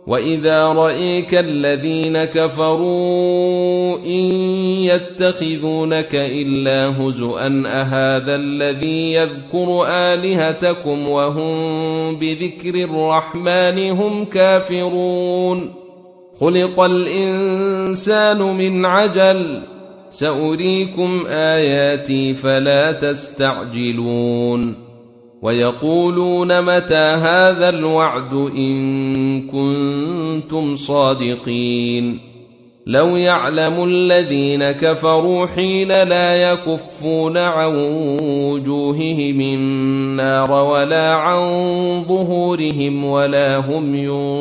وإذا رأيك الذين كفروا إن يتخذونك إلا هزؤا أهذا الذي يذكر آلهتكم وهم بذكر الرحمن هم كافرون خلق الإنسان من عجل سأريكم آياتي فلا تستعجلون ويقولون متى هذا الوعد إن كنتم صادقين لو يعلم الذين كفروا حين لا يكفون عن وجوههم النار ولا عن ظهورهم ولا هم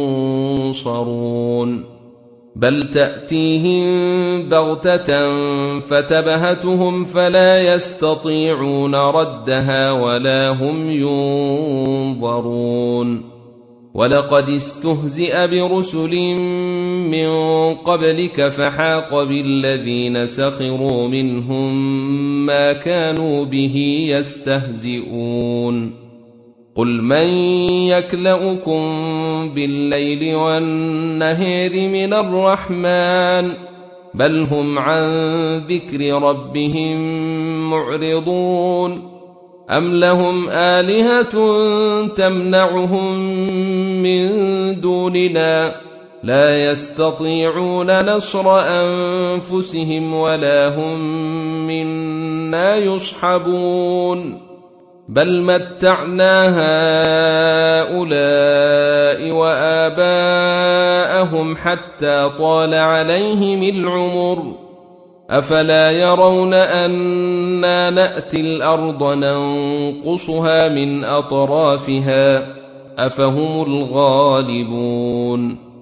ينصرون بل تأتيهم بغتة فتبهتهم فلا يستطيعون ردها ولا هم ينظرون ولقد استهزئ برسل من قبلك فحاق بالذين سخروا منهم ما كانوا به يستهزئون قل من يكلؤكم بالليل والنهار من الرحمن بل هم عن ذكر ربهم معرضون أم لهم آلهة تمنعهم من دوننا لا يستطيعون نصر أنفسهم ولا هم منا يصحبون بل متعنا هؤلاء وآباءهم حتى طال عليهم العمر أفلا يرون أنا نأتي الأرض ننقصها من أطرافها أفهم الغالبون